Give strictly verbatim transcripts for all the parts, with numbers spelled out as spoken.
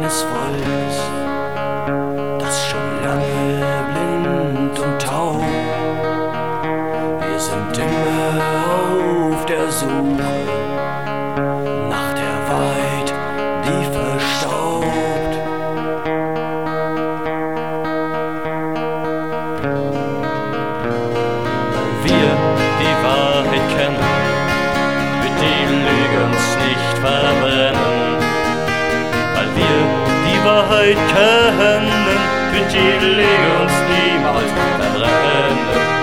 eines Volkes, das schon lange blind und taub. Wir sind immer auf der Suche nach der Wahrheit, die verstaubt. Weil wir die Wahrheit kennen, wird die Lüge uns nicht verbrennen. Weil wir die Wahrheit kennen, wird die Lüge uns niemals verbrennen.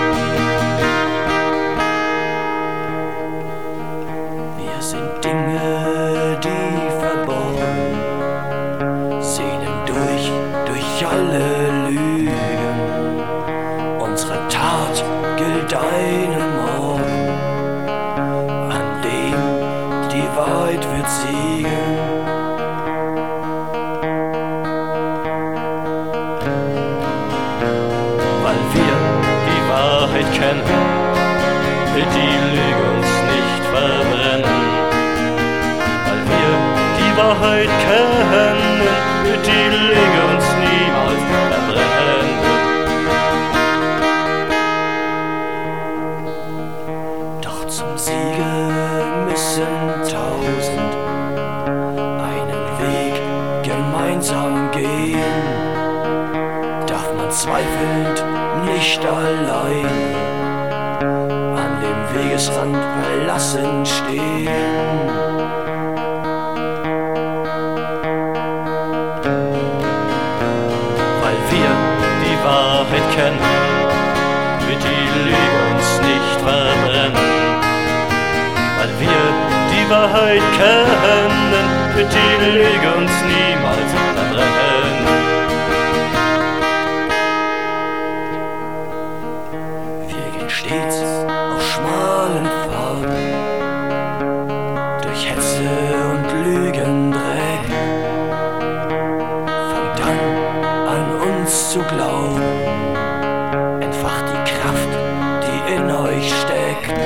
Wir sind Dinge, die verborgen, sehnen durch, durch alle Lügen. Unsere Tat gilt einem Morgen, an dem die Wahrheit wird siegen. Weil wir die Wahrheit kennen, wird die Lüge uns nicht verbrennen. Weil wir die Wahrheit kennen, wird die Lüge uns niemals verbrennen. Doch zum Siege müssen tausend einen Weg gemeinsam gehen. Darf man zweifelnd nicht allein an dem Wegesrand verlassen stehen. Weil wir die Wahrheit kennen, wird die Lüge uns nicht verbrennen. Weil wir die Wahrheit kennen, wird die Lüge uns niemals verbrennen. Wir gehen stets auf schmalen Pfaden, durch Hetze und Lügendreck. Fangt an, an uns zu glauben, entfacht die Kraft, die in euch steckt.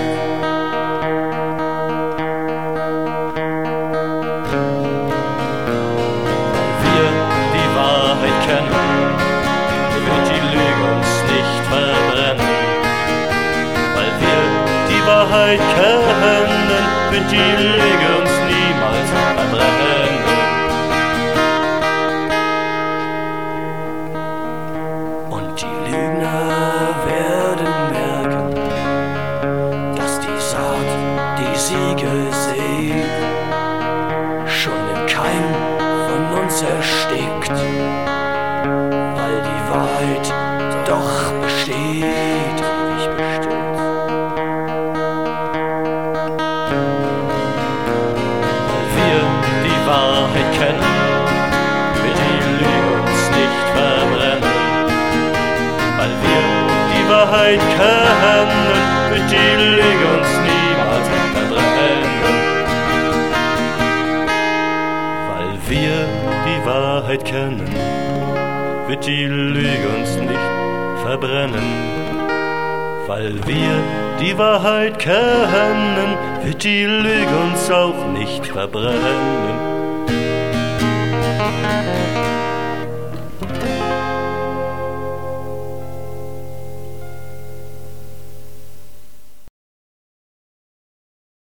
Weil wir die Wahrheit kennen, wird die Lüge uns nicht verbrennen. Weil wir die Wahrheit kennen, wird die Lüge uns niemals verbrennen. Und die Lügner werden merken, dass die Saat, die sie gesät, schon im Keim von uns erstickt, weil die Wahrheit doch besteht, ewig besteht. Weil wir die Wahrheit kennen, wird die Lüge uns nicht verbrennen. Weil wir die Wahrheit kennen, wird die Lüge uns niemals verbrennen. Weil wir die Wahrheit kennen, wird die Lüge uns nicht verbrennen. Weil wir die Wahrheit kennen, wird die Lüge uns auch nicht verbrennen.